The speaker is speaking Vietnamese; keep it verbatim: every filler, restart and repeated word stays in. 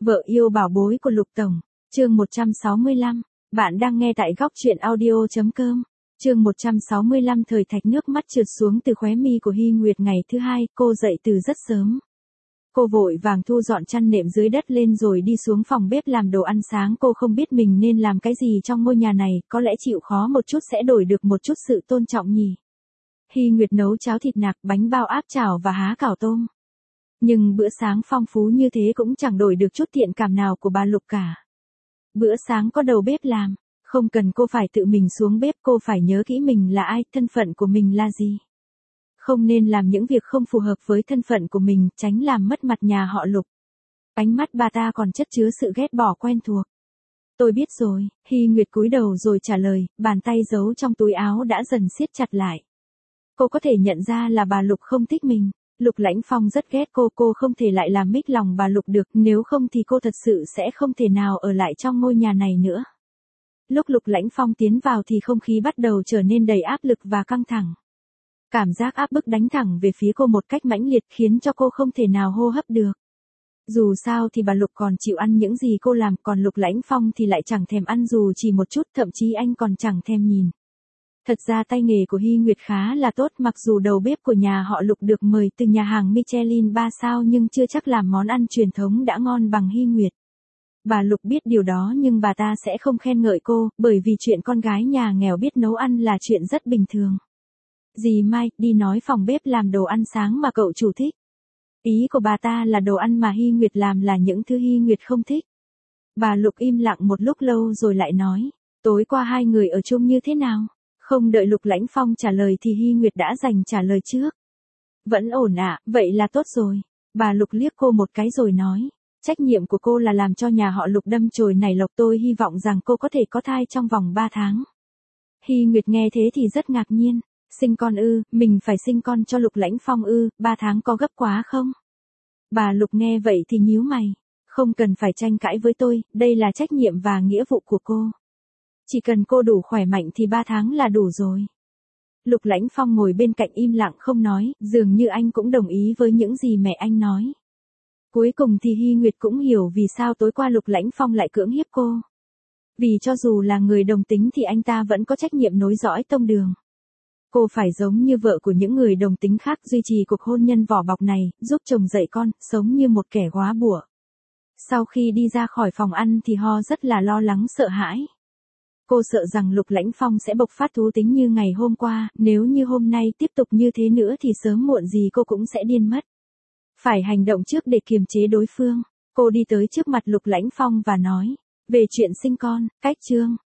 Vợ yêu bảo bối của Lục Tổng, chương một trăm sáu mươi lăm. Bạn đang nghe tại góc truyện audio chấm com. Chương một trăm sáu mươi lăm. Thời thạch nước mắt trượt xuống từ khóe mi của Hy Nguyệt ngày thứ hai, cô dậy từ rất sớm. Cô vội vàng thu dọn chăn nệm dưới đất lên rồi đi xuống phòng bếp làm đồ ăn sáng. Cô không biết mình nên làm cái gì trong ngôi nhà này, có lẽ chịu khó một chút sẽ đổi được một chút sự tôn trọng nhỉ. Hy Nguyệt nấu cháo thịt nạc, bánh bao áp chảo và há cảo tôm. Nhưng bữa sáng phong phú như thế cũng chẳng đổi được chút thiện cảm nào của bà Lục cả. Bữa sáng có đầu bếp làm, không cần cô phải tự mình xuống bếp, cô phải nhớ kỹ mình là ai, thân phận của mình là gì. Không nên làm những việc không phù hợp với thân phận của mình, tránh làm mất mặt nhà họ Lục. Ánh mắt bà ta còn chất chứa sự ghét bỏ quen thuộc. Tôi biết rồi, Hy Nguyệt cúi đầu rồi trả lời, bàn tay giấu trong túi áo đã dần siết chặt lại. Cô có thể nhận ra là bà Lục không thích mình. Lục Lãnh Phong rất ghét cô, cô không thể lại làm mích lòng bà Lục được, nếu không thì cô thật sự sẽ không thể nào ở lại trong ngôi nhà này nữa. Lúc Lục Lãnh Phong tiến vào thì không khí bắt đầu trở nên đầy áp lực và căng thẳng. Cảm giác áp bức đánh thẳng về phía cô một cách mãnh liệt khiến cho cô không thể nào hô hấp được. Dù sao thì bà Lục còn chịu ăn những gì cô làm, còn Lục Lãnh Phong thì lại chẳng thèm ăn dù chỉ một chút, thậm chí anh còn chẳng thèm nhìn. Thật ra tay nghề của Hy Nguyệt khá là tốt, mặc dù đầu bếp của nhà họ Lục được mời từ nhà hàng Michelin ba sao nhưng chưa chắc làm món ăn truyền thống đã ngon bằng Hy Nguyệt. Bà Lục biết điều đó nhưng bà ta sẽ không khen ngợi cô, bởi vì chuyện con gái nhà nghèo biết nấu ăn là chuyện rất bình thường. Dì Mai, đi nói phòng bếp làm đồ ăn sáng mà cậu chủ thích. Ý của bà ta là đồ ăn mà Hy Nguyệt làm là những thứ Hy Nguyệt không thích. Bà Lục im lặng một lúc lâu rồi lại nói, tối qua hai người ở chung như thế nào? Không đợi Lục Lãnh Phong trả lời thì Hy Nguyệt đã dành trả lời trước. Vẫn ổn ạ, à, vậy là tốt rồi. Bà Lục liếc cô một cái rồi nói, trách nhiệm của cô là làm cho nhà họ Lục đâm chồi nảy lộc, tôi hy vọng rằng cô có thể có thai trong vòng ba tháng. Hy Nguyệt nghe thế thì rất ngạc nhiên, sinh con ư, mình phải sinh con cho Lục Lãnh Phong ư, ba tháng có gấp quá không? Bà Lục nghe vậy thì nhíu mày, không cần phải tranh cãi với tôi, đây là trách nhiệm và nghĩa vụ của cô. Chỉ cần cô đủ khỏe mạnh thì ba tháng là đủ rồi. Lục Lãnh Phong ngồi bên cạnh im lặng không nói, dường như anh cũng đồng ý với những gì mẹ anh nói. Cuối cùng thì Hy Nguyệt cũng hiểu vì sao tối qua Lục Lãnh Phong lại cưỡng hiếp cô. Vì cho dù là người đồng tính thì anh ta vẫn có trách nhiệm nối dõi tông đường. Cô phải giống như vợ của những người đồng tính khác, duy trì cuộc hôn nhân vỏ bọc này, giúp chồng dạy con, sống như một kẻ góa bủa. Sau khi đi ra khỏi phòng ăn thì Ho rất là lo lắng sợ hãi. Cô sợ rằng Lục Lãnh Phong sẽ bộc phát thú tính như ngày hôm qua, nếu như hôm nay tiếp tục như thế nữa thì sớm muộn gì cô cũng sẽ điên mất. Phải hành động trước để kiềm chế đối phương. Cô đi tới trước mặt Lục Lãnh Phong và nói, về chuyện sinh con, cách chương,